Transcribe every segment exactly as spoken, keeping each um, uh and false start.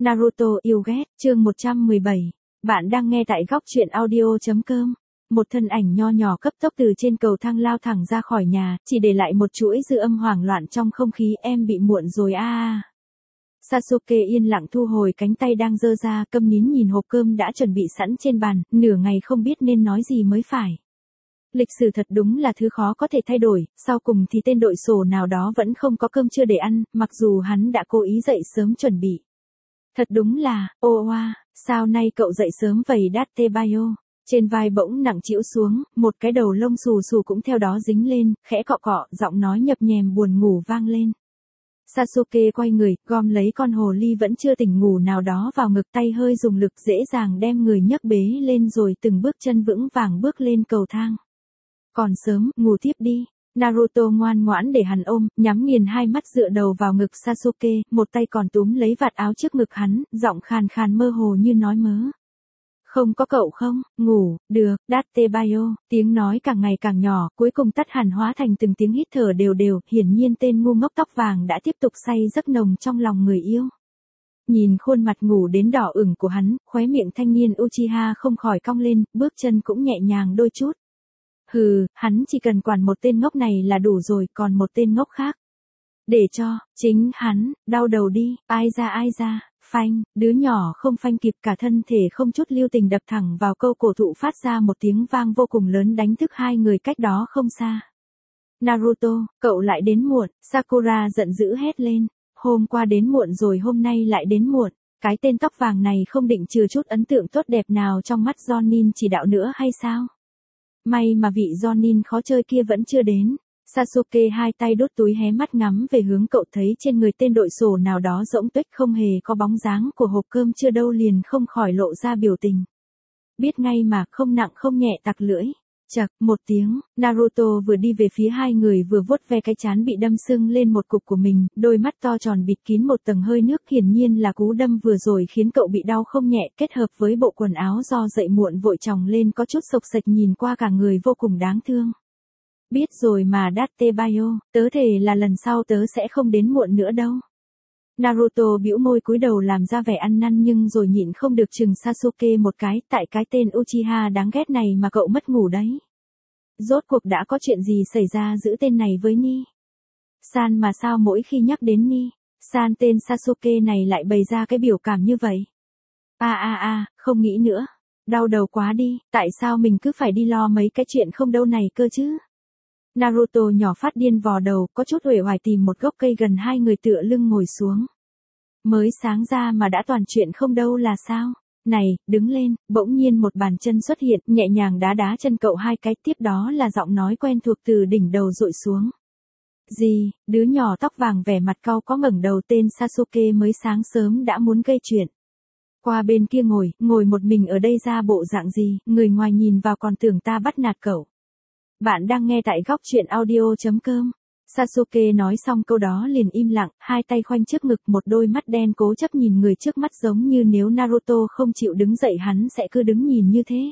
Naruto yêu ghét, chương một trăm mười bảy. Bạn đang nghe tại góc truyện audio.com. Một thân ảnh nho nhỏ cấp tốc từ trên cầu thang lao thẳng ra khỏi nhà, chỉ để lại một chuỗi dư âm hoảng loạn trong không khí. Em bị muộn rồi a à. Sasuke yên lặng thu hồi cánh tay đang giơ ra, câm nín nhìn hộp cơm đã chuẩn bị sẵn trên bàn, nửa ngày không biết nên nói gì mới phải. Lịch sử thật đúng là thứ khó có thể thay đổi, sau cùng thì tên đội sổ nào đó vẫn không có cơm trưa để ăn, mặc dù hắn đã cố ý dậy sớm chuẩn bị. Thật đúng là, ô oa, sao nay cậu dậy sớm vậy Dattebayo? Trên vai bỗng nặng trĩu xuống, một cái đầu lông xù xù cũng theo đó dính lên, khẽ cọ cọ, giọng nói nhập nhèm buồn ngủ vang lên. Sasuke quay người, gom lấy con hồ ly vẫn chưa tỉnh ngủ nào đó vào ngực, tay hơi dùng lực dễ dàng đem người nhấc bế lên rồi từng bước chân vững vàng bước lên cầu thang. Còn sớm, ngủ tiếp đi. Naruto ngoan ngoãn để hắn ôm, nhắm nghiền hai mắt dựa đầu vào ngực Sasuke, một tay còn túm lấy vạt áo trước ngực hắn, giọng khàn khàn mơ hồ như nói mớ. Không có cậu không, ngủ, được, Dattebayo, tiếng nói càng ngày càng nhỏ, cuối cùng tắt hẳn hóa thành từng tiếng hít thở đều đều, hiển nhiên tên ngu ngốc tóc vàng đã tiếp tục say giấc nồng trong lòng người yêu. Nhìn khuôn mặt ngủ đến đỏ ửng của hắn, khóe miệng thanh niên Uchiha không khỏi cong lên, bước chân cũng nhẹ nhàng đôi chút. Hừ, hắn chỉ cần quản một tên ngốc này là đủ rồi, còn một tên ngốc khác. Để cho, chính hắn, đau đầu đi, ai ra ai ra, phanh, đứa nhỏ không phanh kịp cả thân thể không chút lưu tình đập thẳng vào câu cổ thụ phát ra một tiếng vang vô cùng lớn đánh thức hai người cách đó không xa. Naruto, cậu lại đến muộn, Sakura giận dữ hét lên, hôm qua đến muộn rồi hôm nay lại đến muộn, cái tên tóc vàng này không định trừ chút ấn tượng tốt đẹp nào trong mắt Jonin chỉ đạo nữa hay sao? May mà vị Jonin khó chơi kia vẫn chưa đến. Sasuke hai tay đút túi hé mắt ngắm về hướng cậu, thấy trên người tên đội sổ nào đó rỗng tuếch không hề có bóng dáng của hộp cơm chưa đâu liền không khỏi lộ ra biểu tình. Biết ngay mà, không nặng không nhẹ tặc lưỡi. Chậc, một tiếng, Naruto vừa đi về phía hai người vừa vuốt ve cái trán bị đâm sưng lên một cục của mình, đôi mắt to tròn bịt kín một tầng hơi nước, hiển nhiên là cú đâm vừa rồi khiến cậu bị đau không nhẹ, kết hợp với bộ quần áo do dậy muộn vội chồng lên có chút xộc xệch, nhìn qua cả người vô cùng đáng thương. Biết rồi mà Dattebayo, tớ thề là lần sau tớ sẽ không đến muộn nữa đâu. Naruto bĩu môi cúi đầu làm ra vẻ ăn năn nhưng rồi nhịn không được chừng Sasuke một cái, tại cái tên Uchiha đáng ghét này mà cậu mất ngủ đấy. Rốt cuộc đã có chuyện gì xảy ra giữa tên này với Ni San mà sao mỗi khi nhắc đến Ni San tên Sasuke này lại bày ra cái biểu cảm như vậy? A a a, không nghĩ nữa. Đau đầu quá đi, tại sao mình cứ phải đi lo mấy cái chuyện không đâu này cơ chứ? Naruto nhỏ phát điên vò đầu, có chút uể oải tìm một gốc cây gần hai người tựa lưng ngồi xuống. Mới sáng ra mà đã toàn chuyện không đâu là sao? Này, đứng lên, bỗng nhiên một bàn chân xuất hiện, nhẹ nhàng đá đá chân cậu hai cái, tiếp đó là giọng nói quen thuộc từ đỉnh đầu dội xuống. Gì, đứa nhỏ tóc vàng vẻ mặt cau có ngẩng đầu, tên Sasuke mới sáng sớm đã muốn gây chuyện. Qua bên kia ngồi, ngồi một mình ở đây ra bộ dạng gì, người ngoài nhìn vào còn tưởng ta bắt nạt cậu. Bạn đang nghe tại góc truyện audio.com. Sasuke nói xong câu đó liền im lặng, hai tay khoanh trước ngực, một đôi mắt đen cố chấp nhìn người trước mắt giống như nếu Naruto không chịu đứng dậy hắn sẽ cứ đứng nhìn như thế.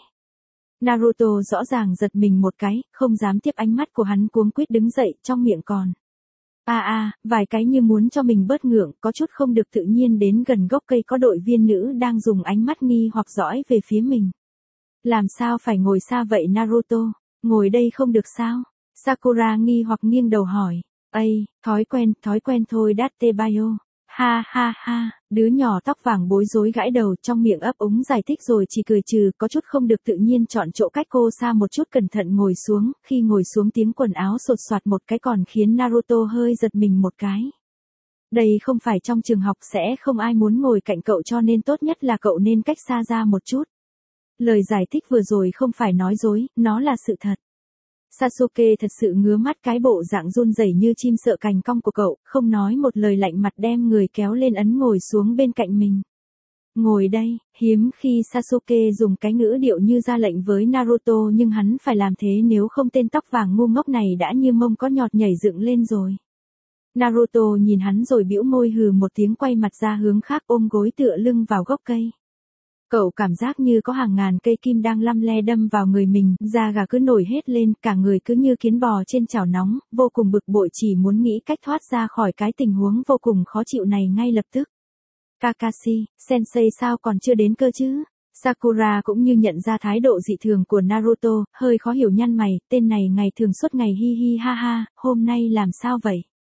Naruto rõ ràng giật mình một cái, không dám tiếp ánh mắt của hắn, cuống quýt đứng dậy, trong miệng còn. A à, a, à, vài cái như muốn cho mình bớt ngượng, có chút không được tự nhiên đến gần gốc cây có đội viên nữ đang dùng ánh mắt nghi hoặc dõi về phía mình. Làm sao phải ngồi xa vậy Naruto? Ngồi đây không được sao? Sakura nghi hoặc nghiêng đầu hỏi. Ây, thói quen, thói quen thôi Dattebayo. Ha ha ha, đứa nhỏ tóc vàng bối rối gãi đầu, trong miệng ấp úng giải thích rồi chỉ cười trừ, có chút không được tự nhiên chọn chỗ cách cô xa một chút cẩn thận ngồi xuống, khi ngồi xuống tiếng quần áo sột soạt một cái còn khiến Naruto hơi giật mình một cái. Đây không phải trong trường học, sẽ không ai muốn ngồi cạnh cậu cho nên tốt nhất là cậu nên cách xa ra một chút. Lời giải thích vừa rồi không phải nói dối, nó là sự thật. Sasuke thật sự ngứa mắt cái bộ dạng run rẩy như chim sợ cành cong của cậu, không nói một lời lạnh mặt đem người kéo lên ấn ngồi xuống bên cạnh mình. Ngồi đây, hiếm khi Sasuke dùng cái ngữ điệu như ra lệnh với Naruto nhưng hắn phải làm thế nếu không tên tóc vàng ngu ngốc này đã như mông có nhọt nhảy dựng lên rồi. Naruto nhìn hắn rồi bĩu môi hừ một tiếng quay mặt ra hướng khác ôm gối tựa lưng vào gốc cây. Cậu cảm giác như có hàng ngàn cây kim đang lăm le đâm vào người mình, da gà cứ nổi hết lên, cả người cứ như kiến bò trên chảo nóng, vô cùng bực bội chỉ muốn nghĩ cách thoát ra khỏi cái tình huống vô cùng khó chịu này ngay lập tức. Kakashi, sensei sao còn chưa đến cơ chứ? Sakura cũng như nhận ra thái độ dị thường của Naruto, hơi khó hiểu nhăn mày, tên này ngày thường suốt ngày hi hi ha ha, hôm nay làm sao vậy?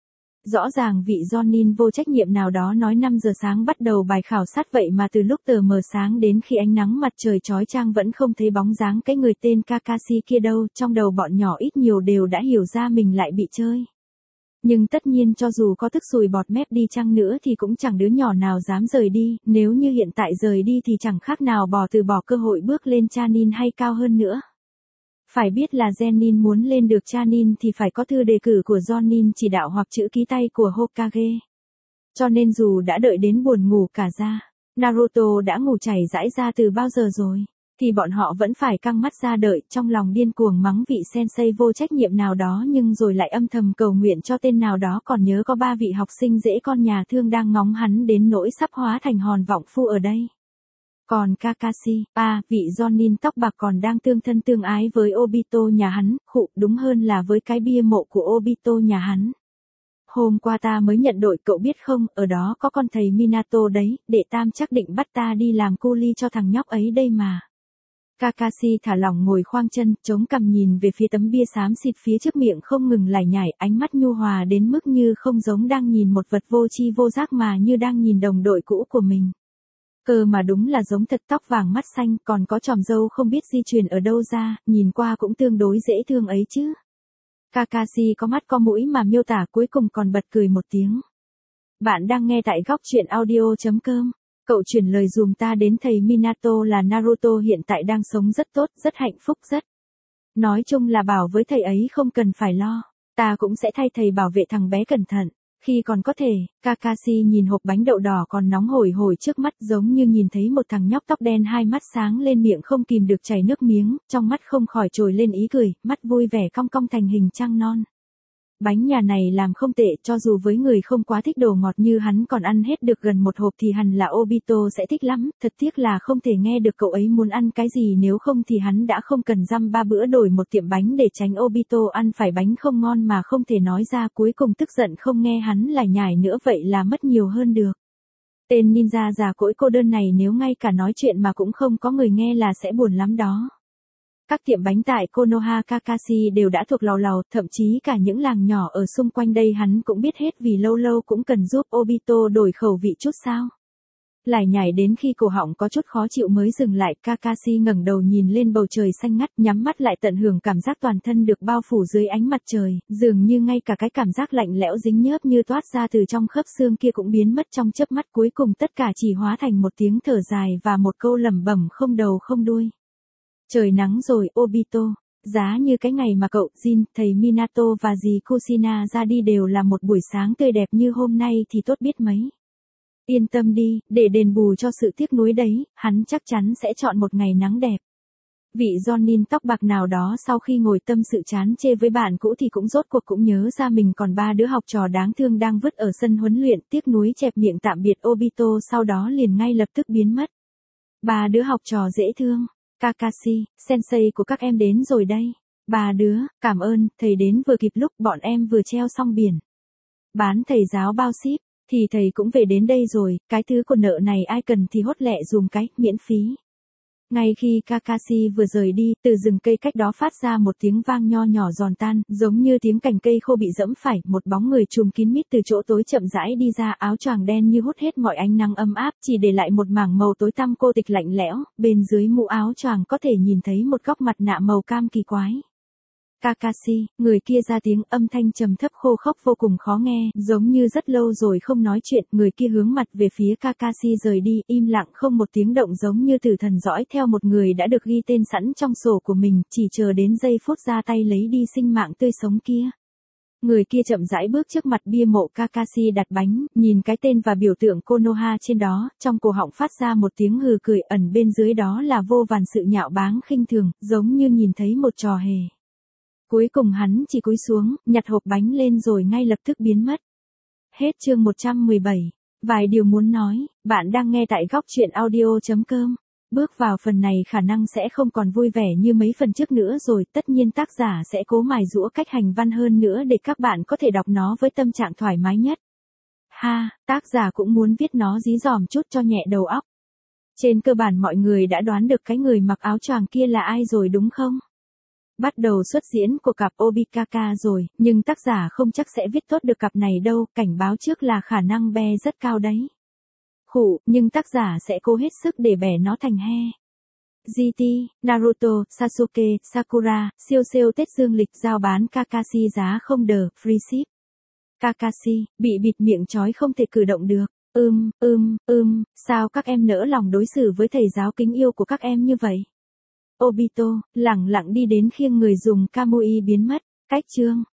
Rõ ràng vị Jonin vô trách nhiệm nào đó nói năm giờ sáng bắt đầu bài khảo sát vậy mà từ lúc tờ mờ sáng đến khi ánh nắng mặt trời chói chang vẫn không thấy bóng dáng cái người tên Kakashi kia đâu, trong đầu bọn nhỏ ít nhiều đều đã hiểu ra mình lại bị chơi. Nhưng tất nhiên cho dù có tức sùi bọt mép đi chăng nữa thì cũng chẳng đứa nhỏ nào dám rời đi, nếu như hiện tại rời đi thì chẳng khác nào bỏ từ bỏ cơ hội bước lên Chunin hay cao hơn nữa. Phải biết là Zenin muốn lên được Chunin thì phải có thư đề cử của Jonin chỉ đạo hoặc chữ ký tay của Hokage. Cho nên dù đã đợi đến buồn ngủ cả ra, Naruto đã ngủ chảy rãi ra từ bao giờ rồi, thì bọn họ vẫn phải căng mắt ra đợi, trong lòng điên cuồng mắng vị sensei vô trách nhiệm nào đó nhưng rồi lại âm thầm cầu nguyện cho tên nào đó còn nhớ có ba vị học sinh dễ con nhà thương đang ngóng hắn đến nỗi sắp hóa thành hòn vọng phu ở đây. Còn Kakashi, à, vị Jonin tóc bạc còn đang tương thân tương ái với Obito nhà hắn, khụ, đúng hơn là với cái bia mộ của Obito nhà hắn. Hôm qua ta mới nhận đội, cậu biết không, ở đó có con thầy Minato đấy, đệ tam chắc định bắt ta đi làm cu li cho thằng nhóc ấy đây mà. Kakashi thả lỏng ngồi khoang chân, chống cằm nhìn về phía tấm bia xám xịt phía trước, miệng không ngừng lải nhải, ánh mắt nhu hòa đến mức như không giống đang nhìn một vật vô tri vô giác mà như đang nhìn đồng đội cũ của mình. Cơ mà đúng là giống thật, tóc vàng mắt xanh, còn có chòm râu không biết di truyền ở đâu ra, nhìn qua cũng tương đối dễ thương ấy chứ. Kakashi có mắt có mũi mà miêu tả cuối cùng còn bật cười một tiếng. Bạn đang nghe tại góc truyện audio chấm com. Cậu chuyển lời dùm ta đến thầy Minato là Naruto hiện tại đang sống rất tốt, rất hạnh phúc rất. Nói chung là bảo với thầy ấy không cần phải lo, ta cũng sẽ thay thầy bảo vệ thằng bé cẩn thận. Khi còn có thể, Kakashi nhìn hộp bánh đậu đỏ còn nóng hổi hổi trước mắt giống như nhìn thấy một thằng nhóc tóc đen, hai mắt sáng lên, miệng không kìm được chảy nước miếng, trong mắt không khỏi trồi lên ý cười, mắt vui vẻ cong cong thành hình trăng non. Bánh nhà này làm không tệ, cho dù với người không quá thích đồ ngọt như hắn còn ăn hết được gần một hộp thì hẳn là Obito sẽ thích lắm, thật tiếc là không thể nghe được cậu ấy muốn ăn cái gì, nếu không thì hắn đã không cần dăm ba bữa đổi một tiệm bánh để tránh Obito ăn phải bánh không ngon mà không thể nói ra, cuối cùng tức giận không nghe hắn lải nhải nữa vậy là mất nhiều hơn được. Tên ninja già cỗi cô đơn này nếu ngay cả nói chuyện mà cũng không có người nghe là sẽ buồn lắm đó. Các tiệm bánh tại Konoha Kakashi đều đã thuộc lầu lầu, thậm chí cả những làng nhỏ ở xung quanh đây hắn cũng biết hết vì lâu lâu cũng cần giúp Obito đổi khẩu vị chút sao. Lải nhải đến khi cổ họng có chút khó chịu mới dừng lại, Kakashi ngẩng đầu nhìn lên bầu trời xanh ngắt, nhắm mắt lại tận hưởng cảm giác toàn thân được bao phủ dưới ánh mặt trời, dường như ngay cả cái cảm giác lạnh lẽo dính nhớp như toát ra từ trong khớp xương kia cũng biến mất trong chớp mắt, cuối cùng tất cả chỉ hóa thành một tiếng thở dài và một câu lẩm bẩm không đầu không đuôi. Trời nắng rồi, Obito. Giá như cái ngày mà cậu, Jin, thầy Minato và dì Kushina ra đi đều là một buổi sáng tươi đẹp như hôm nay thì tốt biết mấy. Yên tâm đi, để đền bù cho sự tiếc nuối đấy, hắn chắc chắn sẽ chọn một ngày nắng đẹp. Vị Jonin tóc bạc nào đó sau khi ngồi tâm sự chán chê với bạn cũ thì cũng rốt cuộc cũng nhớ ra mình còn ba đứa học trò đáng thương đang vứt ở sân huấn luyện, tiếc nuối chẹp miệng tạm biệt Obito, sau đó liền ngay lập tức biến mất. Ba đứa học trò dễ thương. Kakashi, sensei của các em đến rồi đây. Ba đứa, cảm ơn, thầy đến vừa kịp lúc bọn em vừa treo xong biển. Bán thầy giáo bao ship, thì thầy cũng về đến đây rồi, cái thứ của nợ này ai cần thì hốt lẹ dùm cái, miễn phí. Ngay khi Kakashi vừa rời đi, từ rừng cây cách đó phát ra một tiếng vang nho nhỏ giòn tan, giống như tiếng cành cây khô bị dẫm phải, một bóng người trùm kín mít từ chỗ tối chậm rãi đi ra, áo choàng đen như hút hết mọi ánh nắng ấm áp, chỉ để lại một mảng màu tối tăm cô tịch lạnh lẽo, bên dưới mũ áo choàng có thể nhìn thấy một góc mặt nạ màu cam kỳ quái. Kakashi, người kia ra tiếng, âm thanh trầm thấp khô khốc vô cùng khó nghe, giống như rất lâu rồi không nói chuyện, người kia hướng mặt về phía Kakashi rời đi, im lặng không một tiếng động giống như tử thần dõi theo một người đã được ghi tên sẵn trong sổ của mình, chỉ chờ đến giây phút ra tay lấy đi sinh mạng tươi sống kia. Người kia chậm rãi bước trước mặt bia mộ Kakashi đặt bánh, nhìn cái tên và biểu tượng Konoha trên đó, trong cổ họng phát ra một tiếng hừ cười, ẩn bên dưới đó là vô vàn sự nhạo báng khinh thường, giống như nhìn thấy một trò hề. Cuối cùng hắn chỉ cúi xuống, nhặt hộp bánh lên rồi ngay lập tức biến mất. Hết chương một trăm mười bảy. Vài điều muốn nói, bạn đang nghe tại góc truyện audio chấm com. Bước vào phần này khả năng sẽ không còn vui vẻ như mấy phần trước nữa rồi, tất nhiên tác giả sẽ cố mài giũa cách hành văn hơn nữa để các bạn có thể đọc nó với tâm trạng thoải mái nhất. Ha, tác giả cũng muốn viết nó dí dỏm chút cho nhẹ đầu óc. Trên cơ bản mọi người đã đoán được cái người mặc áo choàng kia là ai rồi đúng không? Bắt đầu xuất diễn của cặp Obikaka rồi, nhưng tác giả không chắc sẽ viết tốt được cặp này đâu, cảnh báo trước là khả năng be rất cao đấy. Khủ, nhưng tác giả sẽ cố hết sức để bẻ nó thành he. giê tê, Naruto, Sasuke, Sakura, siêu siêu Tết dương lịch giao bán Kakashi giá không đờ, free ship. Kakashi, bị bịt miệng trói không thể cử động được. Ưm, ưm, ưm, sao các em nỡ lòng đối xử với thầy giáo kính yêu của các em như vậy? Obito, lẳng lặng đi đến khiêng người dùng Kamui biến mất. Cách chương.